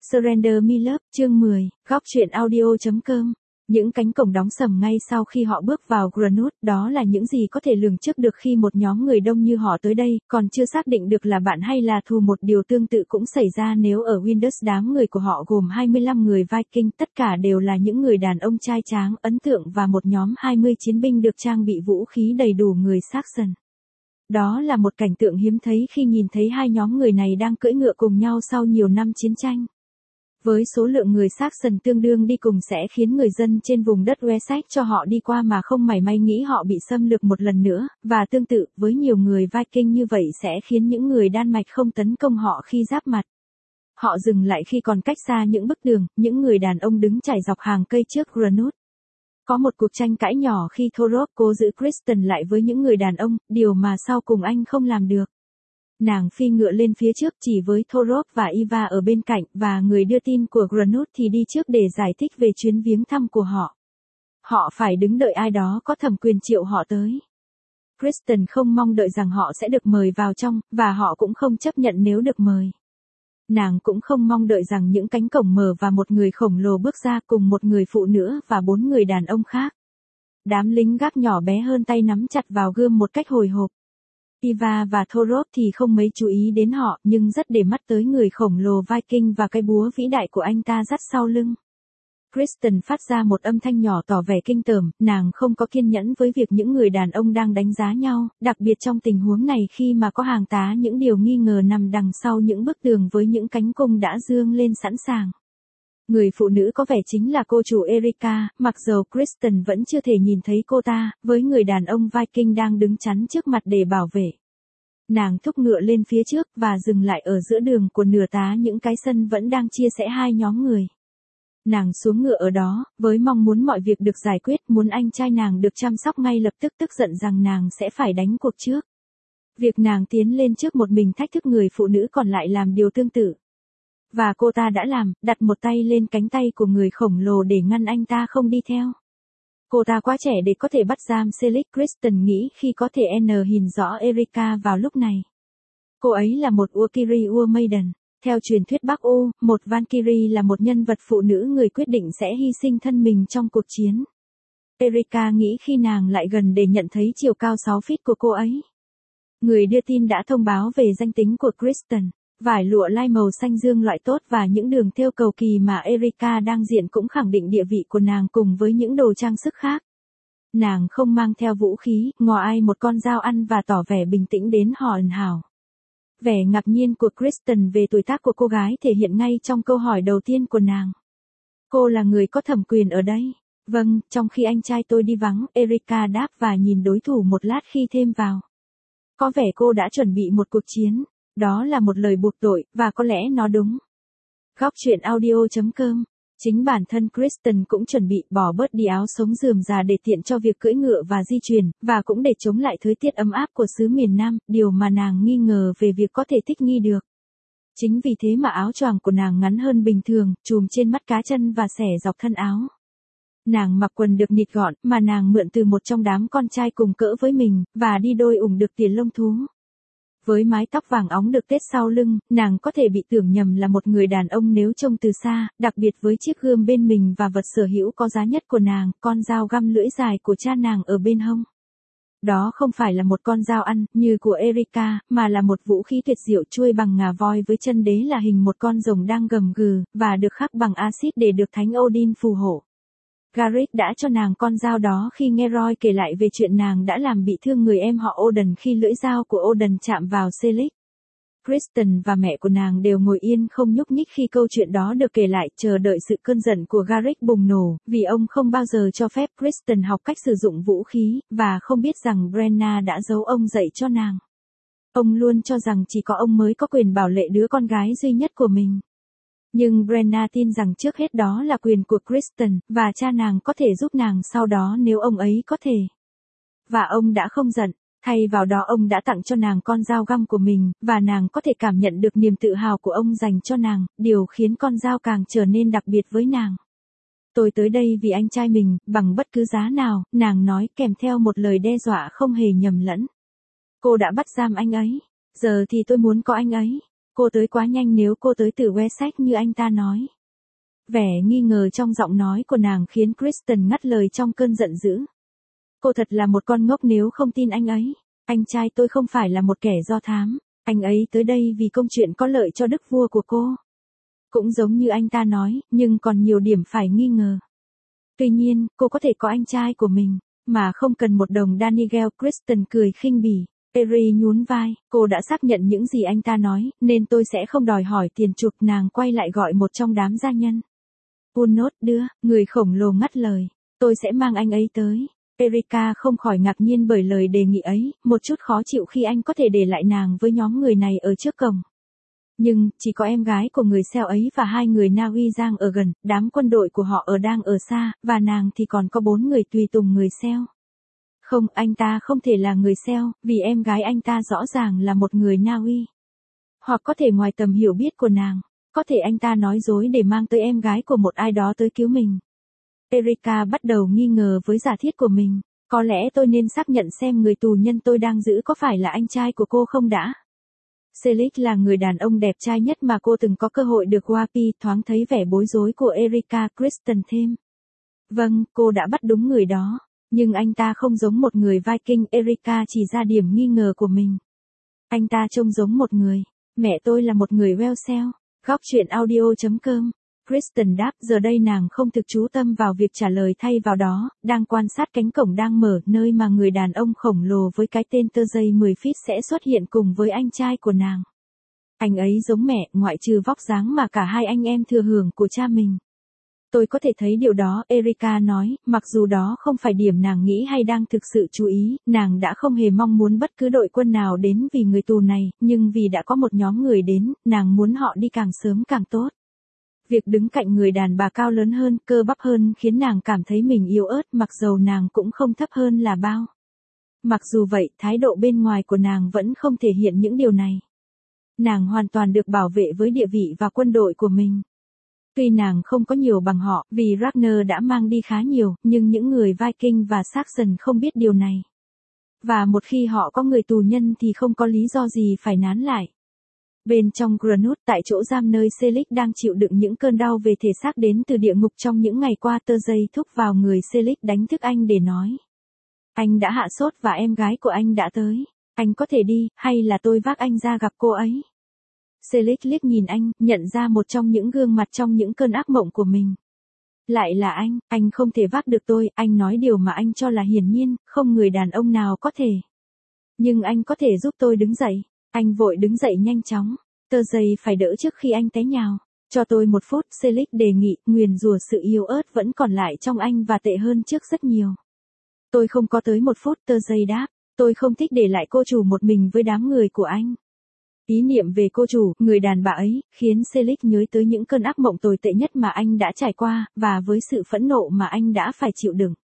Surrender Me Love, chương 10, góc truyện audio.com. Những cánh cổng đóng sầm ngay sau khi họ bước vào Granite, đó là những gì có thể lường trước được khi một nhóm người đông như họ tới đây, còn chưa xác định được là bạn hay là thù. Một điều tương tự cũng xảy ra nếu ở Windus. Đám người của họ gồm 25 người Viking, tất cả đều là những người đàn ông trai tráng, ấn tượng và một nhóm 20 chiến binh được trang bị vũ khí đầy đủ người Saxon. Đó là một cảnh tượng hiếm thấy khi nhìn thấy hai nhóm người này đang cưỡi ngựa cùng nhau sau nhiều năm chiến tranh. Với số lượng người Saxon tương đương đi cùng sẽ khiến người dân trên vùng đất Wessex cho họ đi qua mà không mảy may nghĩ họ bị xâm lược một lần nữa, và tương tự với nhiều người Viking như vậy sẽ khiến những người Đan Mạch không tấn công họ khi giáp mặt. Họ dừng lại khi còn cách xa những bức tường, những người đàn ông đứng trải dọc hàng cây trước Granite. Có một cuộc tranh cãi nhỏ khi Thorop cố giữ Kristen lại với những người đàn ông, điều mà sau cùng anh không làm được. Nàng phi ngựa lên phía trước chỉ với Thorop và Eva ở bên cạnh, và người đưa tin của Granite thì đi trước để giải thích về chuyến viếng thăm của họ. Họ phải đứng đợi ai đó có thẩm quyền triệu họ tới. Kristen không mong đợi rằng họ sẽ được mời vào trong, và họ cũng không chấp nhận nếu được mời. Nàng cũng không mong đợi rằng những cánh cổng mở và một người khổng lồ bước ra cùng một người phụ nữ và 4 người đàn ông khác. Đám lính gác nhỏ bé hơn tay nắm chặt vào gươm một cách hồi hộp. Eva và Thorop thì không mấy chú ý đến họ, nhưng rất để mắt tới người khổng lồ Viking và cái búa vĩ đại của anh ta dắt sau lưng. Kristen phát ra một âm thanh nhỏ tỏ vẻ kinh tởm, nàng không có kiên nhẫn với việc những người đàn ông đang đánh giá nhau, đặc biệt trong tình huống này khi mà có hàng tá những điều nghi ngờ nằm đằng sau những bức tường với những cánh cung đã dương lên sẵn sàng. Người phụ nữ có vẻ chính là cô chủ Erika, mặc dầu Kristen vẫn chưa thể nhìn thấy cô ta, với người đàn ông Viking đang đứng chắn trước mặt để bảo vệ. Nàng thúc ngựa lên phía trước và dừng lại ở giữa đường của nửa tá những cái sân vẫn đang chia sẻ hai nhóm người. Nàng xuống ngựa ở đó, với mong muốn mọi việc được giải quyết, muốn anh trai nàng được chăm sóc ngay lập tức, tức giận rằng nàng sẽ phải đánh cuộc trước. Việc nàng tiến lên trước một mình thách thức người phụ nữ còn lại làm điều tương tự. Và cô ta đã làm, đặt một tay lên cánh tay của người khổng lồ để ngăn anh ta không đi theo. Cô ta quá trẻ để có thể bắt giam Selig, Kristen nghĩ khi có thể nhìn rõ Erika vào lúc này. Cô ấy là một Valkyrie Maiden. Theo truyền thuyết Bắc Âu, một Valkyrie là một nhân vật phụ nữ người quyết định sẽ hy sinh thân mình trong cuộc chiến. Erika nghĩ khi nàng lại gần để nhận thấy chiều cao 6 feet của cô ấy. Người đưa tin đã thông báo về danh tính của Kristen. Vải lụa lai màu xanh dương loại tốt và những đường thêu cầu kỳ mà Erika đang diện cũng khẳng định địa vị của nàng cùng với những đồ trang sức khác. Nàng không mang theo vũ khí, ngoài một con dao ăn và tỏ vẻ bình tĩnh đến hòn hào. Vẻ ngạc nhiên của Kristen về tuổi tác của cô gái thể hiện ngay trong câu hỏi đầu tiên của nàng. Cô là người có thẩm quyền ở đây. Vâng, trong khi anh trai tôi đi vắng, Erika đáp và nhìn đối thủ một lát khi thêm vào. Có vẻ cô đã chuẩn bị một cuộc chiến. Đó là một lời buộc tội, và có lẽ nó đúng. Góc truyện audio.com. Chính bản thân Kristen cũng chuẩn bị bỏ bớt đi áo sống rườm rà để tiện cho việc cưỡi ngựa và di chuyển, và cũng để chống lại thời tiết ấm áp của xứ miền Nam, điều mà nàng nghi ngờ về việc có thể thích nghi được. Chính vì thế mà áo choàng của nàng ngắn hơn bình thường, trùm trên mắt cá chân và xẻ dọc thân áo. Nàng mặc quần được nịt gọn, mà nàng mượn từ một trong đám con trai cùng cỡ với mình, và đi đôi ủng được tỉa lông thú. Với mái tóc vàng óng được tết sau lưng, nàng có thể bị tưởng nhầm là một người đàn ông nếu trông từ xa, đặc biệt với chiếc gươm bên mình và vật sở hữu có giá nhất của nàng, con dao găm lưỡi dài của cha nàng ở bên hông. Đó không phải là một con dao ăn, như của Erika, mà là một vũ khí tuyệt diệu chuôi bằng ngà voi với chân đế là hình một con rồng đang gầm gừ, và được khắc bằng axit để được thánh Odin phù hộ. Garrick đã cho nàng con dao đó khi nghe Roy kể lại về chuyện nàng đã làm bị thương người em họ Odin khi lưỡi dao của Odin chạm vào Selig. Kristen và mẹ của nàng đều ngồi yên không nhúc nhích khi câu chuyện đó được kể lại, chờ đợi sự cơn giận của Garrick bùng nổ, vì ông không bao giờ cho phép Kristen học cách sử dụng vũ khí, và không biết rằng Brenna đã giấu ông dạy cho nàng. Ông luôn cho rằng chỉ có ông mới có quyền bảo lệ đứa con gái duy nhất của mình. Nhưng Brenna tin rằng trước hết đó là quyền của Kristen, và cha nàng có thể giúp nàng sau đó nếu ông ấy có thể. Và ông đã không giận, thay vào đó ông đã tặng cho nàng con dao găm của mình, và nàng có thể cảm nhận được niềm tự hào của ông dành cho nàng, điều khiến con dao càng trở nên đặc biệt với nàng. Tôi tới đây vì anh trai mình, bằng bất cứ giá nào, nàng nói kèm theo một lời đe dọa không hề nhầm lẫn. Cô đã bắt giam anh ấy, giờ thì tôi muốn có anh ấy. Cô tới quá nhanh nếu cô tới từ Wessex như anh ta nói. Vẻ nghi ngờ trong giọng nói của nàng khiến Kristen ngắt lời trong cơn giận dữ. Cô thật là một con ngốc nếu không tin anh ấy. Anh trai tôi không phải là một kẻ do thám. Anh ấy tới đây vì công chuyện có lợi cho đức vua của cô. Cũng giống như anh ta nói, nhưng còn nhiều điểm phải nghi ngờ. Tuy nhiên, cô có thể có anh trai của mình, mà không cần một đồng Danigel. Kristen cười khinh bỉ. Perry nhún vai, cô đã xác nhận những gì anh ta nói, nên tôi sẽ không đòi hỏi tiền chuộc. Nàng quay lại gọi một trong đám gia nhân. Unnot đưa, người khổng lồ ngắt lời. Tôi sẽ mang anh ấy tới. Erika không khỏi ngạc nhiên bởi lời đề nghị ấy, một chút khó chịu khi anh có thể để lại nàng với nhóm người này ở trước cổng. Nhưng, chỉ có em gái của người Celt ấy và 2 người Na Uy Giang ở gần, đám quân đội của họ đang ở xa, và nàng thì còn có 4 người tùy tùng người Celt. Không, anh ta không thể là người Celt, vì em gái anh ta rõ ràng là một người Na Uy. Hoặc có thể ngoài tầm hiểu biết của nàng, có thể anh ta nói dối để mang tới em gái của một ai đó tới cứu mình. Erika bắt đầu nghi ngờ với giả thiết của mình. Có lẽ tôi nên xác nhận xem người tù nhân tôi đang giữ có phải là anh trai của cô không đã. Selig là người đàn ông đẹp trai nhất mà cô từng có cơ hội được qua. Thoáng thấy vẻ bối rối của Erika. Kristen thêm. Vâng, cô đã bắt đúng người đó. Nhưng anh ta không giống một người Viking. Erika chỉ ra điểm nghi ngờ của mình. Anh ta trông giống một người. Mẹ tôi là một người Wales. Góc chuyện audio.com. Kristen đáp, giờ đây nàng không thực chú tâm vào việc trả lời thay vào đó, đang quan sát cánh cổng đang mở, nơi mà người đàn ông khổng lồ với cái tên tơ dây 10 feet sẽ xuất hiện cùng với anh trai của nàng. Anh ấy giống mẹ, ngoại trừ vóc dáng mà cả hai anh em thừa hưởng của cha mình. Tôi có thể thấy điều đó, Erika nói, mặc dù đó không phải điểm nàng nghĩ hay đang thực sự chú ý, nàng đã không hề mong muốn bất cứ đội quân nào đến vì người tù này, nhưng vì đã có một nhóm người đến, nàng muốn họ đi càng sớm càng tốt. Việc đứng cạnh người đàn bà cao lớn hơn, cơ bắp hơn khiến nàng cảm thấy mình yếu ớt, mặc dầu nàng cũng không thấp hơn là bao. Mặc dù vậy, thái độ bên ngoài của nàng vẫn không thể hiện những điều này. Nàng hoàn toàn được bảo vệ với địa vị và quân đội của mình. Tuy nàng không có nhiều bằng họ, vì Ragnar đã mang đi khá nhiều, nhưng những người Viking và Saxon không biết điều này. Và một khi họ có người tù nhân thì không có lý do gì phải nán lại. Bên trong Granut, tại chỗ giam nơi Selig đang chịu đựng những cơn đau về thể xác đến từ địa ngục trong những ngày qua, tơ dây thúc vào người Selig đánh thức anh để nói. Anh đã hạ sốt và em gái của anh đã tới. Anh có thể đi, hay là tôi vác anh ra gặp cô ấy? Selig liếc nhìn anh, nhận ra một trong những gương mặt trong những cơn ác mộng của mình. Lại là anh không thể vác được tôi, anh nói điều mà anh cho là hiển nhiên, không người đàn ông nào có thể. Nhưng anh có thể giúp tôi đứng dậy. Anh vội đứng dậy nhanh chóng. Tơ dây phải đỡ trước khi anh té nhào. Cho tôi 1 phút, Selig đề nghị, nguyền rủa sự yếu ớt vẫn còn lại trong anh và tệ hơn trước rất nhiều. Tôi không có tới 1 phút, tơ dây đáp. Tôi không thích để lại cô chủ một mình với đám người của anh. Ý niệm về cô chủ, người đàn bà ấy, khiến Selig nhớ tới những cơn ác mộng tồi tệ nhất mà anh đã trải qua, và với sự phẫn nộ mà anh đã phải chịu đựng.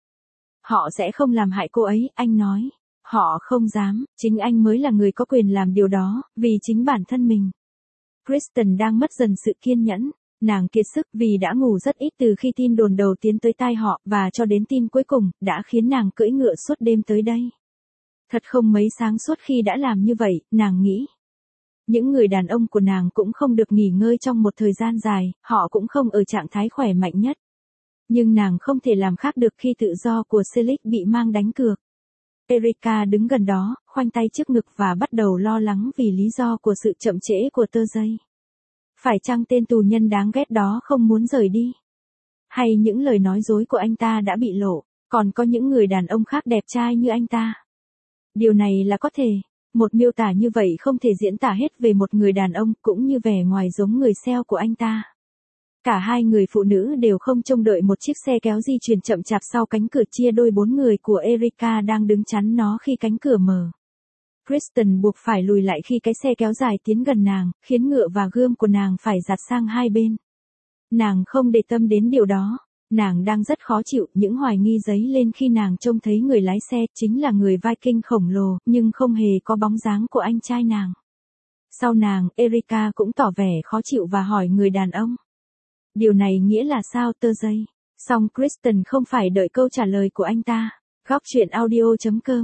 Họ sẽ không làm hại cô ấy, anh nói. Họ không dám, chính anh mới là người có quyền làm điều đó, vì chính bản thân mình. Kristen đang mất dần sự kiên nhẫn, nàng kiệt sức vì đã ngủ rất ít từ khi tin đồn đầu tiến tới tai họ, và cho đến tin cuối cùng, đã khiến nàng cưỡi ngựa suốt đêm tới đây. Thật không mấy sáng suốt khi đã làm như vậy, nàng nghĩ. Những người đàn ông của nàng cũng không được nghỉ ngơi trong một thời gian dài, họ cũng không ở trạng thái khỏe mạnh nhất. Nhưng nàng không thể làm khác được khi tự do của Selig bị mang đánh cược. Erika đứng gần đó, khoanh tay trước ngực và bắt đầu lo lắng vì lý do của sự chậm trễ của tơ dây. Phải chăng tên tù nhân đáng ghét đó không muốn rời đi? Hay những lời nói dối của anh ta đã bị lộ, còn có những người đàn ông khác đẹp trai như anh ta? Điều này là có thể. Một miêu tả như vậy không thể diễn tả hết về một người đàn ông, cũng như vẻ ngoài giống người Celt của anh ta. Cả hai người phụ nữ đều không trông đợi một chiếc xe kéo di chuyển chậm chạp sau cánh cửa chia đôi. 4 người của Erika đang đứng chắn nó khi cánh cửa mở. Kristen buộc phải lùi lại khi cái xe kéo dài tiến gần nàng, khiến ngựa và gươm của nàng phải giạt sang hai bên. Nàng không để tâm đến điều đó. Nàng đang rất khó chịu, những hoài nghi dấy lên khi nàng trông thấy người lái xe chính là người Viking khổng lồ, nhưng không hề có bóng dáng của anh trai nàng. Sau nàng, Erika cũng tỏ vẻ khó chịu và hỏi người đàn ông. Điều này nghĩa là sao, tơ dây? Song Kristen không phải đợi câu trả lời của anh ta. Góc chuyện audio.com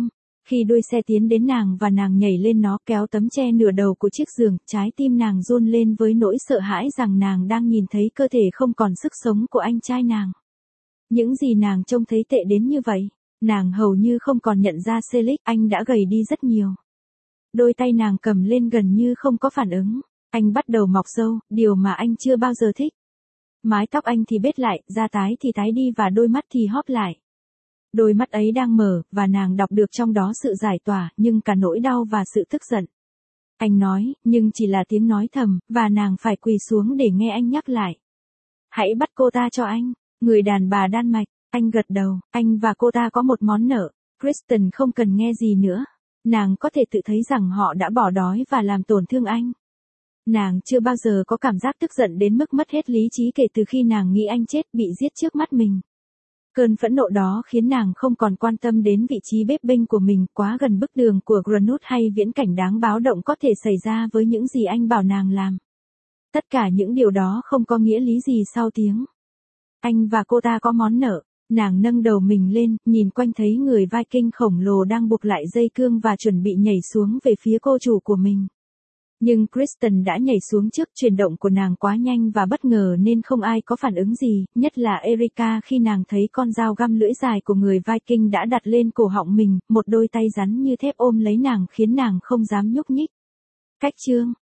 Khi đuôi xe tiến đến nàng và nàng nhảy lên nó kéo tấm che nửa đầu của chiếc giường, trái tim nàng run lên với nỗi sợ hãi rằng nàng đang nhìn thấy cơ thể không còn sức sống của anh trai nàng. Những gì nàng trông thấy tệ đến như vậy, nàng hầu như không còn nhận ra Felix, anh đã gầy đi rất nhiều. Đôi tay nàng cầm lên gần như không có phản ứng, anh bắt đầu mọc râu, điều mà anh chưa bao giờ thích. Mái tóc anh thì bết lại, da tái thì tái đi và đôi mắt thì hóp lại. Đôi mắt ấy đang mở, và nàng đọc được trong đó sự giải tỏa, nhưng cả nỗi đau và sự tức giận. Anh nói, nhưng chỉ là tiếng nói thầm, và nàng phải quỳ xuống để nghe anh nhắc lại. Hãy bắt cô ta cho anh, người đàn bà Đan Mạch. Anh gật đầu, anh và cô ta có một món nợ. Kristen không cần nghe gì nữa. Nàng có thể tự thấy rằng họ đã bỏ đói và làm tổn thương anh. Nàng chưa bao giờ có cảm giác tức giận đến mức mất hết lý trí kể từ khi nàng nghĩ anh chết bị giết trước mắt mình. Cơn phẫn nộ đó khiến nàng không còn quan tâm đến vị trí bếp bênh của mình quá gần bức tường của Granite hay viễn cảnh đáng báo động có thể xảy ra với những gì anh bảo nàng làm. Tất cả những điều đó không có nghĩa lý gì sau tiếng. Anh và cô ta có món nợ. Nàng nâng đầu mình lên, nhìn quanh thấy người Viking khổng lồ đang buộc lại dây cương và chuẩn bị nhảy xuống về phía cô chủ của mình. Nhưng Kristen đã nhảy xuống trước, chuyển động của nàng quá nhanh và bất ngờ nên không ai có phản ứng gì, nhất là Erika khi nàng thấy con dao găm lưỡi dài của người Viking đã đặt lên cổ họng mình, một đôi tay rắn như thép ôm lấy nàng khiến nàng không dám nhúc nhích. Cách chương